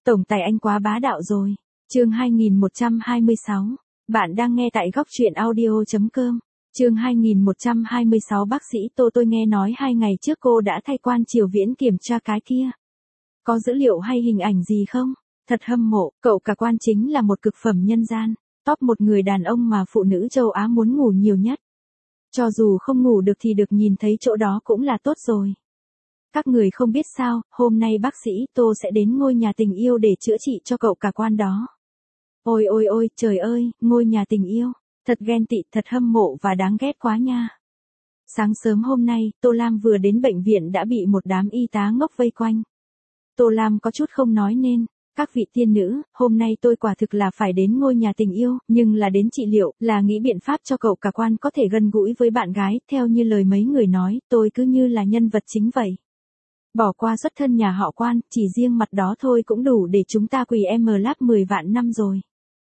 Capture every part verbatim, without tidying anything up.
Tổng tài anh quá bá đạo rồi. Chương hai nghìn một trăm hai mươi sáu. Bạn đang nghe tại góc truyện audio chấm com. Chương hai nghìn một trăm hai mươi sáu. Bác sĩ Tô, tôi nghe nói hai ngày trước cô đã thay quan Triều Viễn kiểm tra cái kia. Có dữ liệu hay hình ảnh gì không? Thật hâm mộ, cậu cả quan chính là một cực phẩm nhân gian, top một người đàn ông mà phụ nữ châu Á muốn ngủ nhiều nhất. Cho dù không ngủ được thì được nhìn thấy chỗ đó cũng là tốt rồi. Các người không biết sao, hôm nay bác sĩ Tô sẽ đến ngôi nhà tình yêu để chữa trị cho cậu cả quan đó. Ôi ôi ôi, trời ơi, ngôi nhà tình yêu, thật ghen tị, thật hâm mộ và đáng ghét quá nha. Sáng sớm hôm nay, Tô Lam vừa đến bệnh viện đã bị một đám y tá ngốc vây quanh. Tô Lam có chút không nói nên. Các vị tiên nữ, hôm nay tôi quả thực là phải đến ngôi nhà tình yêu, nhưng là đến trị liệu, là nghĩ biện pháp cho cậu cả quan có thể gần gũi với bạn gái, theo như lời mấy người nói, tôi cứ như là nhân vật chính vậy. Bỏ qua xuất thân nhà họ quan, chỉ riêng mặt đó thôi cũng đủ để chúng ta quỳ em láp mười vạn năm rồi.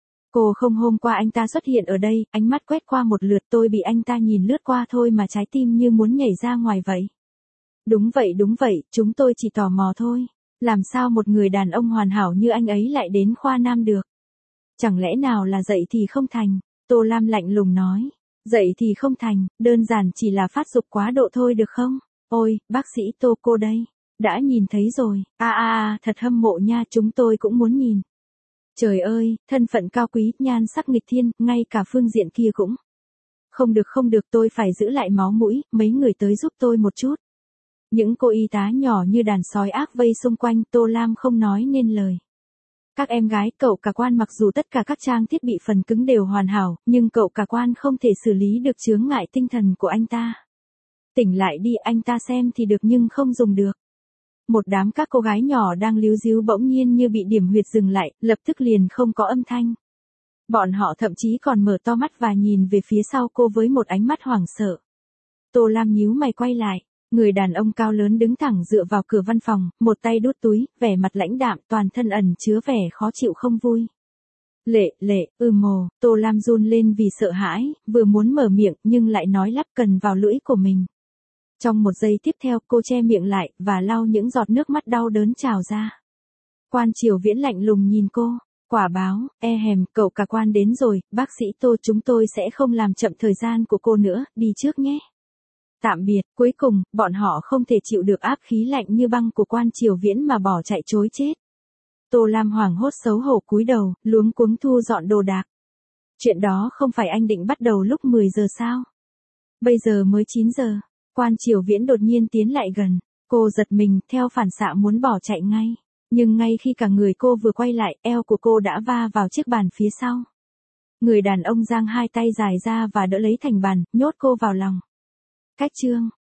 Cô không, hôm qua anh ta xuất hiện ở đây, ánh mắt quét qua một lượt, tôi bị anh ta nhìn lướt qua thôi mà trái tim như muốn nhảy ra ngoài vậy. Đúng vậy đúng vậy, chúng tôi chỉ tò mò thôi. Làm sao một người đàn ông hoàn hảo như anh ấy lại đến khoa nam được? Chẳng lẽ nào là dậy thì không thành? Tô Lam lạnh lùng nói. Dậy thì không thành, đơn giản chỉ là phát dục quá độ thôi được không? Ôi, bác sĩ Tô cô đây. Đã nhìn thấy rồi, a a a, thật hâm mộ nha, chúng tôi cũng muốn nhìn. Trời ơi, thân phận cao quý, nhan sắc nghịch thiên, ngay cả phương diện kia cũng. Không được không được, tôi phải giữ lại máu mũi, mấy người tới giúp tôi một chút. Những cô y tá nhỏ như đàn sói ác vây xung quanh, Tô Lam không nói nên lời. Các em gái, cậu cả quan mặc dù tất cả các trang thiết bị phần cứng đều hoàn hảo, nhưng cậu cả quan không thể xử lý được chướng ngại tinh thần của anh ta. Tỉnh lại đi, anh ta xem thì được nhưng không dùng được. Một đám các cô gái nhỏ đang líu díu bỗng nhiên như bị điểm huyệt dừng lại, lập tức liền không có âm thanh. Bọn họ thậm chí còn mở to mắt và nhìn về phía sau cô với một ánh mắt hoảng sợ. Tô Lam nhíu mày quay lại. Người đàn ông cao lớn đứng thẳng dựa vào cửa văn phòng, một tay đút túi, vẻ mặt lãnh đạm, toàn thân ẩn chứa vẻ khó chịu không vui. Lệ, lệ, ừ mồ, Tô Lam run lên vì sợ hãi, vừa muốn mở miệng nhưng lại nói lắp cần vào lưỡi của mình. Trong một giây tiếp theo cô che miệng lại, và lau những giọt nước mắt đau đớn trào ra. Quan Triều Viễn lạnh lùng nhìn cô, quả báo, e hèm, cậu cả quan đến rồi, bác sĩ Tô, chúng tôi sẽ không làm chậm thời gian của cô nữa, đi trước nhé. Tạm biệt, cuối cùng, bọn họ không thể chịu được áp khí lạnh như băng của quan Triều Viễn mà bỏ chạy trối chết. Tô Lam hoảng hốt xấu hổ cúi đầu, luống cuống thu dọn đồ đạc. Chuyện đó không phải anh định bắt đầu lúc mười giờ sao? Bây giờ mới chín giờ, quan Triều Viễn đột nhiên tiến lại gần, cô giật mình, theo phản xạ muốn bỏ chạy ngay. Nhưng ngay khi cả người cô vừa quay lại, eo của cô đã va vào chiếc bàn phía sau. Người đàn ông giang hai tay dài ra và đỡ lấy thành bàn, nhốt cô vào lòng. Cách chương